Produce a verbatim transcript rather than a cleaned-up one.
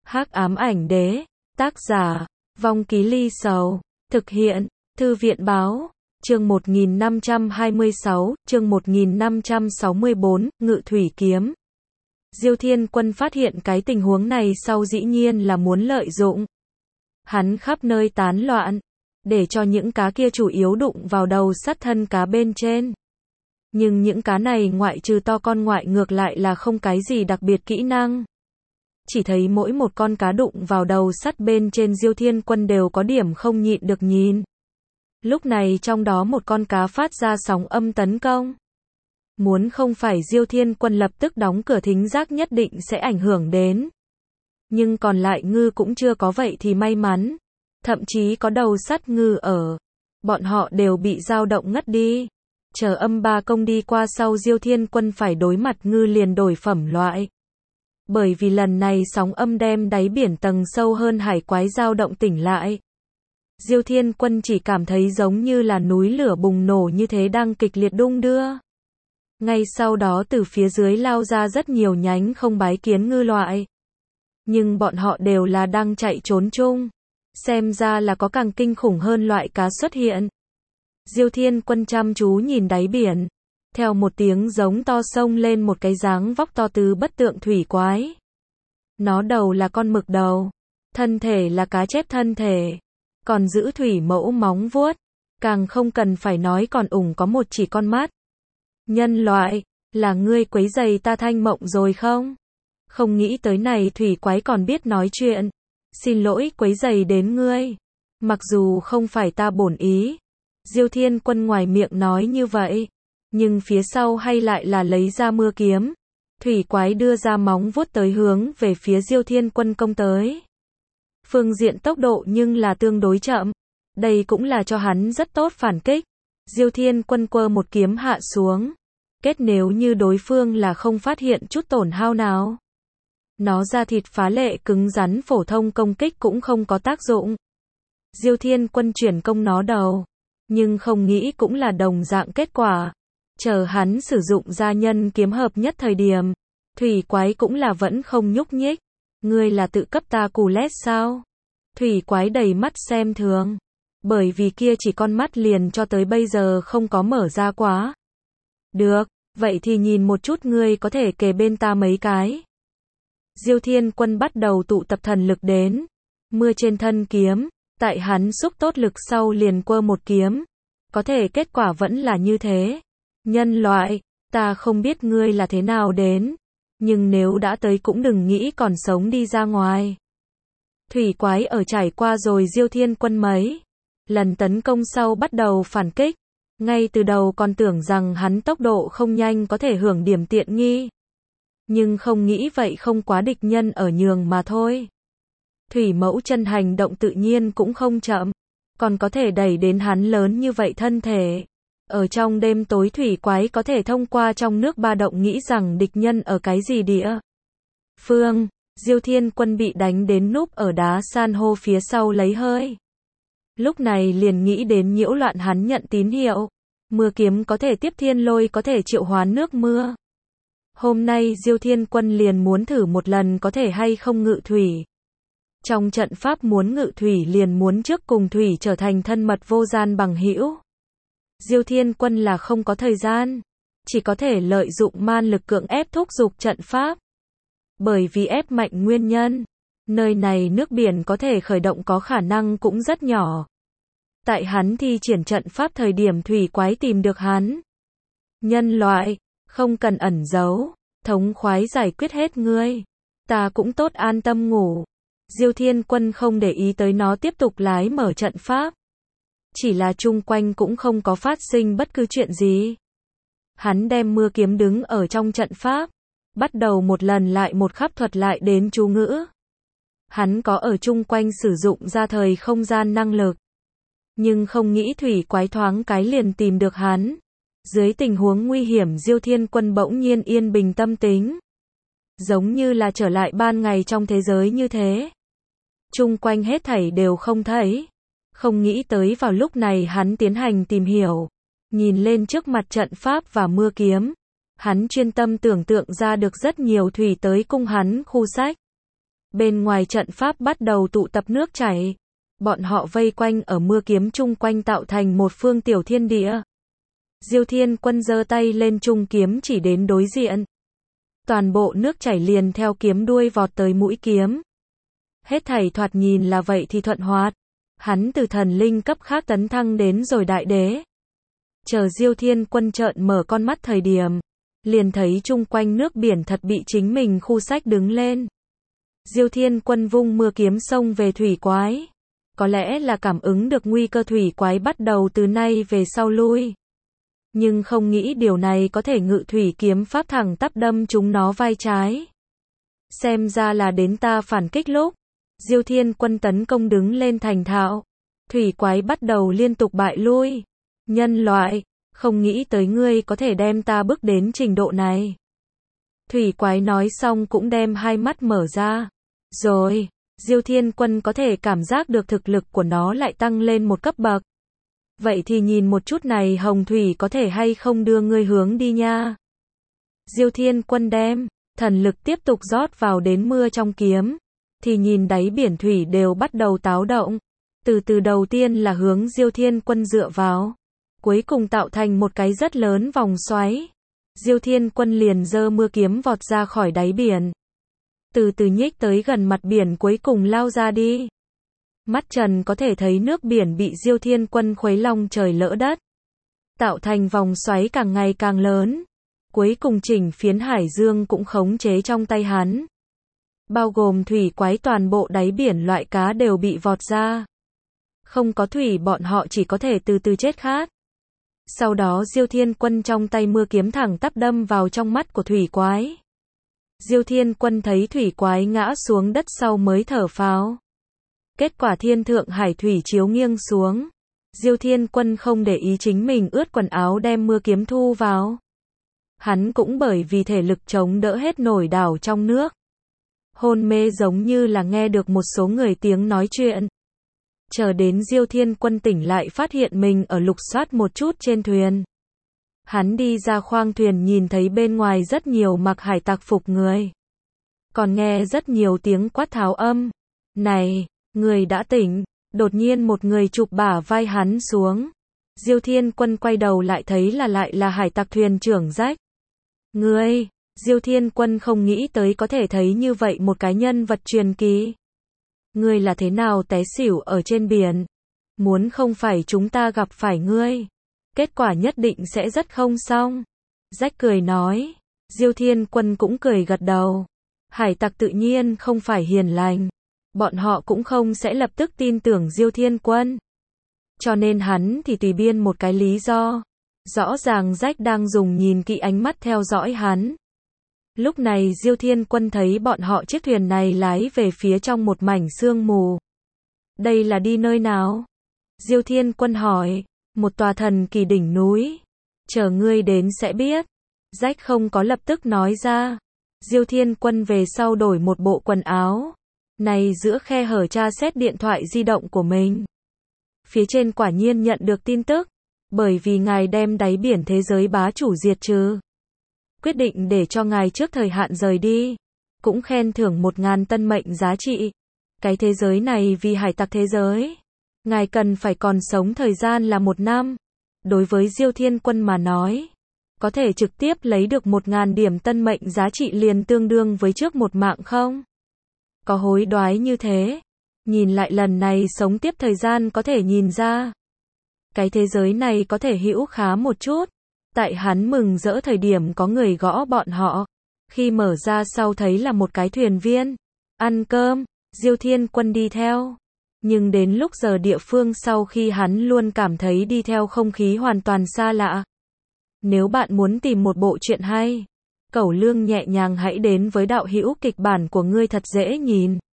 Hắc ám ảnh đế, tác giả, Vong Ký Ly Sầu, thực hiện, Thư viện báo, chương một nghìn năm trăm hai mươi sáu, chương một nghìn năm trăm sáu mươi bốn, Ngự Thủy Kiếm. Diêu Thiên Quân phát hiện cái tình huống này sau dĩ nhiên là muốn lợi dụng. Hắn khắp nơi tán loạn, để cho những cá kia chủ yếu đụng vào đầu sắt thân cá bên trên. Nhưng những cá này ngoại trừ to con ngoại ngược lại là không cái gì đặc biệt kỹ năng. Chỉ thấy mỗi một con cá đụng vào đầu sắt bên trên Diêu Thiên Quân đều có điểm không nhịn được nhìn. Lúc này trong đó một con cá phát ra sóng âm tấn công. Muốn không phải Diêu Thiên Quân lập tức đóng cửa thính giác nhất định sẽ ảnh hưởng đến. Nhưng còn lại ngư cũng chưa có vậy thì may mắn. Thậm chí có đầu sắt ngư ở. Bọn họ đều bị dao động ngất đi. Chờ âm ba công đi qua sau Diêu Thiên Quân phải đối mặt ngư liền đổi phẩm loại. Bởi vì lần này sóng âm đem đáy biển tầng sâu hơn hải quái dao động tỉnh lại. Diêu Thiên Quân chỉ cảm thấy giống như là núi lửa bùng nổ như thế đang kịch liệt đung đưa. Ngay sau đó từ phía dưới lao ra rất nhiều nhánh không bái kiến ngư loại. Nhưng bọn họ đều là đang chạy trốn chung. Xem ra là có càng kinh khủng hơn loại cá xuất hiện. Diêu Thiên Quân chăm chú nhìn đáy biển. Theo một tiếng giống to xông lên một cái dáng vóc to từ bất tượng thủy quái. Nó đầu là con mực đầu. Thân thể là cá chép thân thể. Còn giữ thủy mẫu móng vuốt. Càng không cần phải nói còn ủng có một chỉ con mắt. Nhân loại, là ngươi quấy giày ta thanh mộng rồi không? Không nghĩ tới này thủy quái còn biết nói chuyện. Xin lỗi quấy giày đến ngươi. Mặc dù không phải ta bổn ý. Diêu Thiên Quân ngoài miệng nói như vậy. Nhưng phía sau hay lại là lấy ra mưa kiếm. Thủy quái đưa ra móng vuốt tới hướng về phía Diêu Thiên Quân công tới. Phương diện tốc độ nhưng là tương đối chậm. Đây cũng là cho hắn rất tốt phản kích. Diêu Thiên Quân quơ một kiếm hạ xuống. Kết nếu như đối phương là không phát hiện chút tổn hao nào. Nó ra thịt phá lệ cứng rắn phổ thông công kích cũng không có tác dụng. Diêu Thiên Quân chuyển công nó đầu. Nhưng không nghĩ cũng là đồng dạng kết quả. Chờ hắn sử dụng gia nhân kiếm hợp nhất thời điểm. Thủy quái cũng là vẫn không nhúc nhích. Ngươi là tự cấp ta cù lét sao? Thủy quái đầy mắt xem thường. Bởi vì kia chỉ con mắt liền cho tới bây giờ không có mở ra quá. Được, vậy thì nhìn một chút ngươi có thể kề bên ta mấy cái. Diêu Thiên Quân bắt đầu tụ tập thần lực đến. Mưa trên thân kiếm. Tại hắn xúc tốt lực sau liền quơ một kiếm. Có thể kết quả vẫn là như thế. Nhân loại, ta không biết ngươi là thế nào đến. Nhưng nếu đã tới cũng đừng nghĩ còn sống đi ra ngoài. Thủy quái ở trải qua rồi Diêu Thiên Quân mấy lần tấn công sau bắt đầu phản kích. Ngay từ đầu còn tưởng rằng hắn tốc độ không nhanh có thể hưởng điểm tiện nghi. Nhưng không nghĩ vậy không quá địch nhân ở nhường mà thôi. Thủy mẫu chân hành động tự nhiên cũng không chậm. Còn có thể đẩy đến hắn lớn như vậy thân thể. Ở trong đêm tối thủy quái có thể thông qua trong nước ba động nghĩ rằng địch nhân ở cái gì địa phương. Diêu Thiên Quân bị đánh đến núp ở đá san hô phía sau lấy hơi. Lúc này liền nghĩ đến nhiễu loạn hắn nhận tín hiệu. Mưa kiếm có thể tiếp thiên lôi có thể triệu hoán nước mưa. Hôm nay Diêu Thiên Quân liền muốn thử một lần có thể hay không ngự thủy. Trong trận pháp muốn ngự thủy liền muốn trước cùng thủy trở thành thân mật vô gian bằng hữu. Diêu Thiên Quân là không có thời gian. Chỉ có thể lợi dụng man lực cưỡng ép thúc giục trận pháp. Bởi vì ép mạnh nguyên nhân. Nơi này nước biển có thể khởi động có khả năng cũng rất nhỏ. Tại hắn thi triển trận pháp thời điểm thủy quái tìm được hắn. Nhân loại, không cần ẩn giấu. Thống khoái giải quyết hết ngươi. Ta cũng tốt an tâm ngủ. Diêu Thiên Quân không để ý tới nó tiếp tục lái mở trận pháp. Chỉ là chung quanh cũng không có phát sinh bất cứ chuyện gì. Hắn đem mưa kiếm đứng ở trong trận pháp. Bắt đầu một lần lại một khắp thuật lại đến chú ngữ. Hắn có ở chung quanh sử dụng ra thời không gian năng lực. Nhưng không nghĩ thủy quái thoáng cái liền tìm được hắn. Dưới tình huống nguy hiểm Diêu Thiên Quân bỗng nhiên yên bình tâm tính. Giống như là trở lại ban ngày trong thế giới như thế. Chung quanh hết thảy đều không thấy. Không nghĩ tới vào lúc này hắn tiến hành tìm hiểu. Nhìn lên trước mặt trận pháp và mưa kiếm. Hắn chuyên tâm tưởng tượng ra được rất nhiều thủy tới cung hắn khu sách. Bên ngoài trận pháp bắt đầu tụ tập nước chảy. Bọn họ vây quanh ở mưa kiếm chung quanh tạo thành một phương tiểu thiên địa. Diêu Thiên Quân giơ tay lên trung kiếm chỉ đến đối diện. Toàn bộ nước chảy liền theo kiếm đuôi vọt tới mũi kiếm. Hết thảy thoạt nhìn là vậy thì thuận hoạt. Hắn từ thần linh cấp khác tấn thăng đến rồi đại đế. Chờ Diêu Thiên Quân trợn mở con mắt thời điểm, liền thấy chung quanh nước biển thật bị chính mình khu sách đứng lên. Diêu Thiên Quân vung mưa kiếm xông về thủy quái. Có lẽ là cảm ứng được nguy cơ thủy quái bắt đầu từ nay về sau lui. Nhưng không nghĩ điều này có thể ngự thủy kiếm pháp thẳng tắp đâm chúng nó vai trái. Xem ra là đến ta phản kích lúc. Diêu Thiên Quân tấn công đứng lên thành thạo. Thủy quái bắt đầu liên tục bại lui. Nhân loại, không nghĩ tới ngươi có thể đem ta bước đến trình độ này. Thủy quái nói xong cũng đem hai mắt mở ra. Rồi, Diêu Thiên Quân có thể cảm giác được thực lực của nó lại tăng lên một cấp bậc. Vậy thì nhìn một chút này hồng thủy có thể hay không đưa ngươi hướng đi nha. Diêu Thiên Quân đem thần lực tiếp tục rót vào đến mưa trong kiếm. Thì nhìn đáy biển thủy đều bắt đầu táo động. Từ từ đầu tiên là hướng Diêu Thiên Quân dựa vào. Cuối cùng tạo thành một cái rất lớn vòng xoáy. Diêu Thiên Quân liền giơ mưa kiếm vọt ra khỏi đáy biển. Từ từ nhích tới gần mặt biển cuối cùng lao ra đi. Mắt trần có thể thấy nước biển bị Diêu Thiên Quân khuấy long trời lỡ đất. Tạo thành vòng xoáy càng ngày càng lớn. Cuối cùng chỉnh phiến hải dương cũng khống chế trong tay hắn. Bao gồm thủy quái toàn bộ đáy biển loại cá đều bị vọt ra. Không có thủy bọn họ chỉ có thể từ từ chết khát. Sau đó Diêu Thiên Quân trong tay mưa kiếm thẳng tắp đâm vào trong mắt của thủy quái. Diêu Thiên Quân thấy thủy quái ngã xuống đất sau mới thở phào. Kết quả thiên thượng hải thủy chiếu nghiêng xuống. Diêu Thiên Quân không để ý chính mình ướt quần áo đem mưa kiếm thu vào. Hắn cũng bởi vì thể lực chống đỡ hết nổi đảo trong nước. Hôn mê giống như là nghe được một số người tiếng nói chuyện. Chờ đến Diêu Thiên Quân tỉnh lại phát hiện mình ở lục soát một chút trên thuyền. Hắn đi ra khoang thuyền nhìn thấy bên ngoài rất nhiều mặc hải tặc phục người. Còn nghe rất nhiều tiếng quát tháo âm. Này, người đã tỉnh. Đột nhiên một người chụp bả vai hắn xuống. Diêu Thiên Quân quay đầu lại thấy là lại là hải tặc thuyền trưởng Rách. Ngươi, Diêu Thiên Quân không nghĩ tới có thể thấy như vậy một cái nhân vật truyền kỳ. Ngươi là thế nào té xỉu ở trên biển? Muốn không phải chúng ta gặp phải ngươi. Kết quả nhất định sẽ rất không xong. Rách cười nói. Diêu Thiên Quân cũng cười gật đầu. Hải tặc tự nhiên không phải hiền lành. Bọn họ cũng không sẽ lập tức tin tưởng Diêu Thiên Quân. Cho nên hắn thì tùy biên một cái lý do. Rõ ràng Rách đang dùng nhìn kỹ ánh mắt theo dõi hắn. Lúc này Diêu Thiên Quân thấy bọn họ chiếc thuyền này lái về phía trong một mảnh sương mù. Đây là đi nơi nào? Diêu Thiên Quân hỏi. Một tòa thần kỳ đỉnh núi. Chờ ngươi đến sẽ biết. Rách không có lập tức nói ra. Diêu Thiên Quân về sau đổi một bộ quần áo. Này giữa khe hở tra xét điện thoại di động của mình. Phía trên quả nhiên nhận được tin tức. Bởi vì ngài đem đáy biển thế giới bá chủ diệt trừ. Quyết định để cho ngài trước thời hạn rời đi. Cũng khen thưởng một ngàn tân mệnh giá trị. Cái thế giới này vì hải tặc thế giới. Ngài cần phải còn sống thời gian là một năm. Đối với Diêu Thiên Quân mà nói. Có thể trực tiếp lấy được một ngàn điểm tân mệnh giá trị liền tương đương với trước một mạng không? Có hối đoái như thế. Nhìn lại lần này sống tiếp thời gian có thể nhìn ra. Cái thế giới này có thể hữu khá một chút. Tại hắn mừng rỡ thời điểm có người gõ bọn họ. Khi mở ra sau thấy là một cái thuyền viên. Ăn cơm, Diêu Thiên Quân đi theo. Nhưng đến lúc giờ địa phương sau khi hắn luôn cảm thấy đi theo không khí hoàn toàn xa lạ. Nếu bạn muốn tìm một bộ truyện hay, cẩu lương nhẹ nhàng hãy đến với đạo hữu kịch bản của ngươi thật dễ nhìn.